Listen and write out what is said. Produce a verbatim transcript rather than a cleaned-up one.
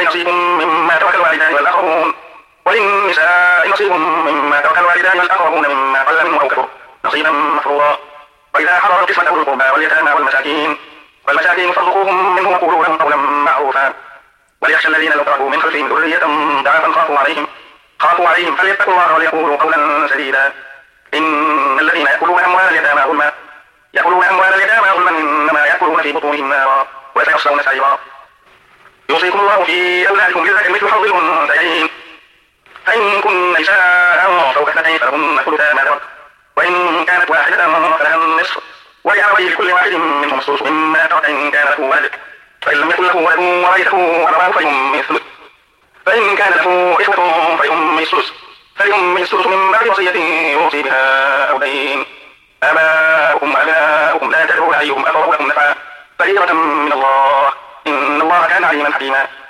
نصيب مما ترك الوالدان والأقربون وللنساء نصيب مما ترك الوالدان والأقربون مما قل منه أو كثر نصيبا مفروضا. وإذا حضر القسمة أولو القربى واليتامى والمساكين والمساكين فارزقوهم منه وقولوا لهم قولا معروفا. وليخشى الذين لو تركوا من خلفهم ذرية ضعافا خافوا عليهم خافوا عليهم فليتقوا الله وليقولوا قولا سديدا. إن الذين يأكلون أموال اليتامى ظلما يأكلون أموال اليتامى ظلما إنما يأكلون في بطونهم نارا وسيصلون سعيرا. يوصيكم الله في أولادكم للذكر مثل حظ الأنثيين فإن كن نساء فوق اثنتين فلهن ثلثا ما ترك وإن كانت واحدة فلها النصف ولأبويه لكل واحد منهم السدس مما ترك إن كان له ولد فإن لم يكن له ولد ورثه أبواه فلأمه الثلث فإن كان له إخوة فلأمه السدس فلأمه السدس من بعد وصية يوصي بها أو دين. آباؤكم وأبناؤكم لا تدرون أيهم أقرب لكم نفعا فريضة من الله إن الله كان عليما حكيما.